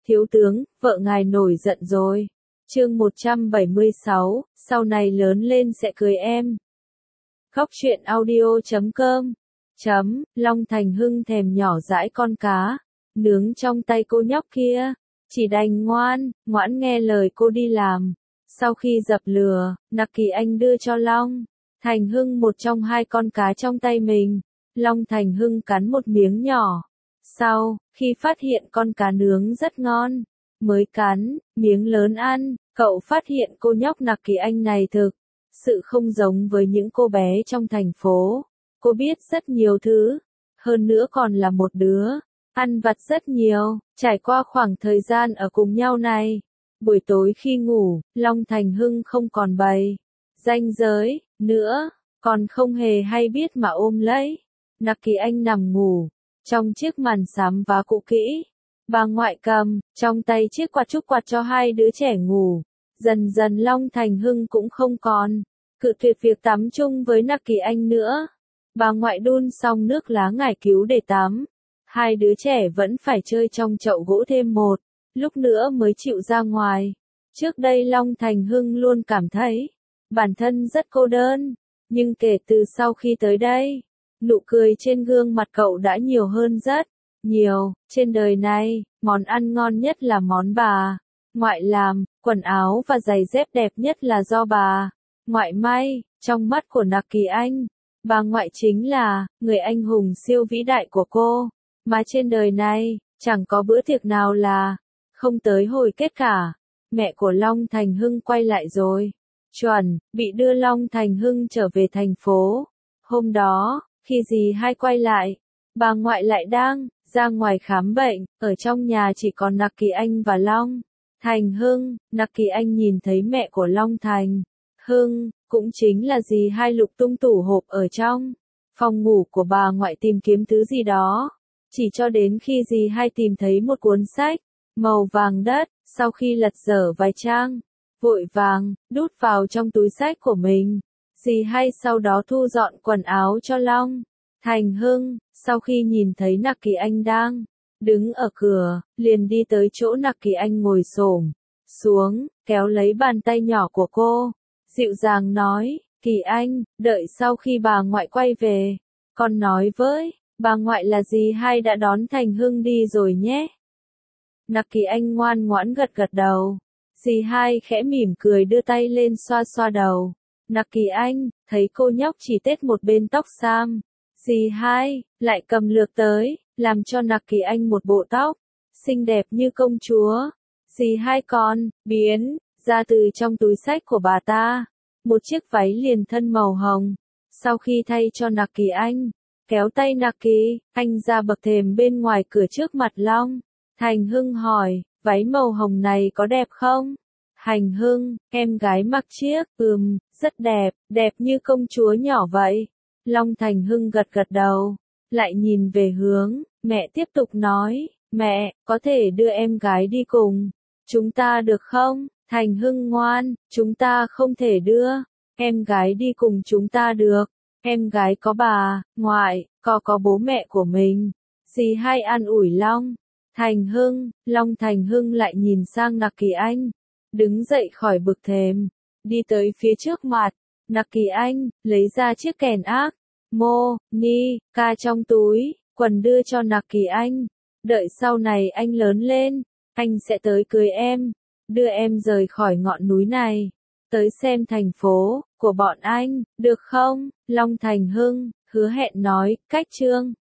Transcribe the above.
Thiếu tướng, vợ ngài nổi giận rồi. Chương 176, sau này lớn lên sẽ cưới em. Khóc chuyện audio.com. Long Thành Hưng thèm nhỏ dãi con cá nướng trong tay cô nhóc kia, chỉ đành ngoãn nghe lời cô đi làm. Sau khi dập lửa, Nặc Kỳ Anh đưa cho Long Thành Hưng một trong hai con cá trong tay mình. Long Thành Hưng cắn một miếng nhỏ. Sau khi phát hiện con cá nướng rất ngon, mới cắn miếng lớn ăn. Cậu phát hiện cô nhóc Nặc Kỳ Anh này thực sự không giống với những cô bé trong thành phố. Cô biết rất nhiều thứ, hơn nữa còn là một đứa ăn vặt rất nhiều. Trải qua khoảng thời gian ở cùng nhau này, buổi tối khi ngủ, Long Thành Hưng không còn bày ranh giới nữa, còn không hề hay biết mà ôm lấy Nặc Kỳ Anh nằm ngủ trong chiếc màn xám vá cũ kỹ. Bà ngoại cầm trong tay chiếc quạt trúc quạt cho hai đứa trẻ ngủ. Dần dần Long Thành Hưng cũng không còn cự tuyệt việc tắm chung với Nặc Kỳ Anh nữa. Bà ngoại đun xong nước lá ngải cứu để tắm. Hai đứa trẻ vẫn phải chơi trong chậu gỗ thêm một lúc nữa mới chịu ra ngoài. Trước đây Long Thành Hưng luôn cảm thấy bản thân rất cô đơn, nhưng kể từ sau khi tới đây, nụ cười trên gương mặt cậu đã nhiều hơn rất nhiều. Trên đời này, món ăn ngon nhất là món bà ngoại làm, quần áo và giày dép đẹp nhất là do bà ngoại may. Trong mắt của Nặc Kỳ Anh, bà ngoại chính là người anh hùng siêu vĩ đại của cô, mà trên đời này, chẳng có bữa tiệc nào là không tới hồi kết cả. Mẹ của Long Thành Hưng quay lại rồi, chuẩn bị đưa Long Thành Hưng trở về thành phố. Hôm đó, khi dì hai quay lại, bà ngoại lại đang ra ngoài khám bệnh, ở trong nhà chỉ còn Nặc Kỳ Anh và Long Thành Hưng. Nặc Kỳ Anh nhìn thấy mẹ của Long Thành Hưng, cũng chính là dì hai lục tung tủ hộp ở trong phòng ngủ của bà ngoại tìm kiếm thứ gì đó. Chỉ cho đến khi dì hai tìm thấy một cuốn sách màu vàng đất, sau khi lật dở vài trang, vội vàng đút vào trong túi sách của mình. Dì hai sau đó thu dọn quần áo cho Long Thành Hưng. Sau khi nhìn thấy Nặc Kỳ Anh đang đứng ở cửa, liền đi tới chỗ Nặc Kỳ Anh ngồi xổm xuống, kéo lấy bàn tay nhỏ của cô, dịu dàng nói, Kỳ Anh, đợi sau khi bà ngoại quay về, con nói với bà ngoại là dì hai đã đón Thành Hưng đi rồi nhé. Nặc Kỳ Anh ngoan ngoãn gật gật đầu. Dì hai khẽ mỉm cười đưa tay lên xoa xoa đầu Nặc Kỳ Anh, thấy cô nhóc chỉ tết một bên tóc xám. Dì hai lại cầm lược tới, làm cho Nặc Kỳ Anh một bộ tóc xinh đẹp như công chúa. Dì hai còn biến ra từ trong túi sách của bà ta một chiếc váy liền thân màu hồng. Sau khi thay cho Nặc Kỳ Anh, kéo tay Nặc Kỳ Anh ra bậc thềm bên ngoài cửa trước mặt Long Thành Hưng hỏi, váy màu hồng này có đẹp không? Thành Hưng, em gái mặc chiếc, rất đẹp, đẹp như công chúa nhỏ vậy. Long Thành Hưng gật gật đầu, lại nhìn về hướng mẹ tiếp tục nói, mẹ, có thể đưa em gái đi cùng chúng ta được không? Thành Hưng ngoan, chúng ta không thể đưa em gái đi cùng chúng ta được. Em gái có bà ngoại, có bố mẹ của mình. Dì hai an ủi Long Thành Hưng. Long Thành Hưng lại nhìn sang Nặc Kỳ Anh, đứng dậy khỏi bậc thềm, đi tới phía trước mặt Nặc Kỳ Anh, lấy ra chiếc kèn ác mô ni ca trong túi quần đưa cho Nặc Kỳ Anh. Đợi sau này anh lớn lên, anh sẽ tới cưới em, đưa em rời khỏi ngọn núi này, tới xem thành phố của bọn anh, được không? Long Thành Hưng hứa hẹn nói. Cách chương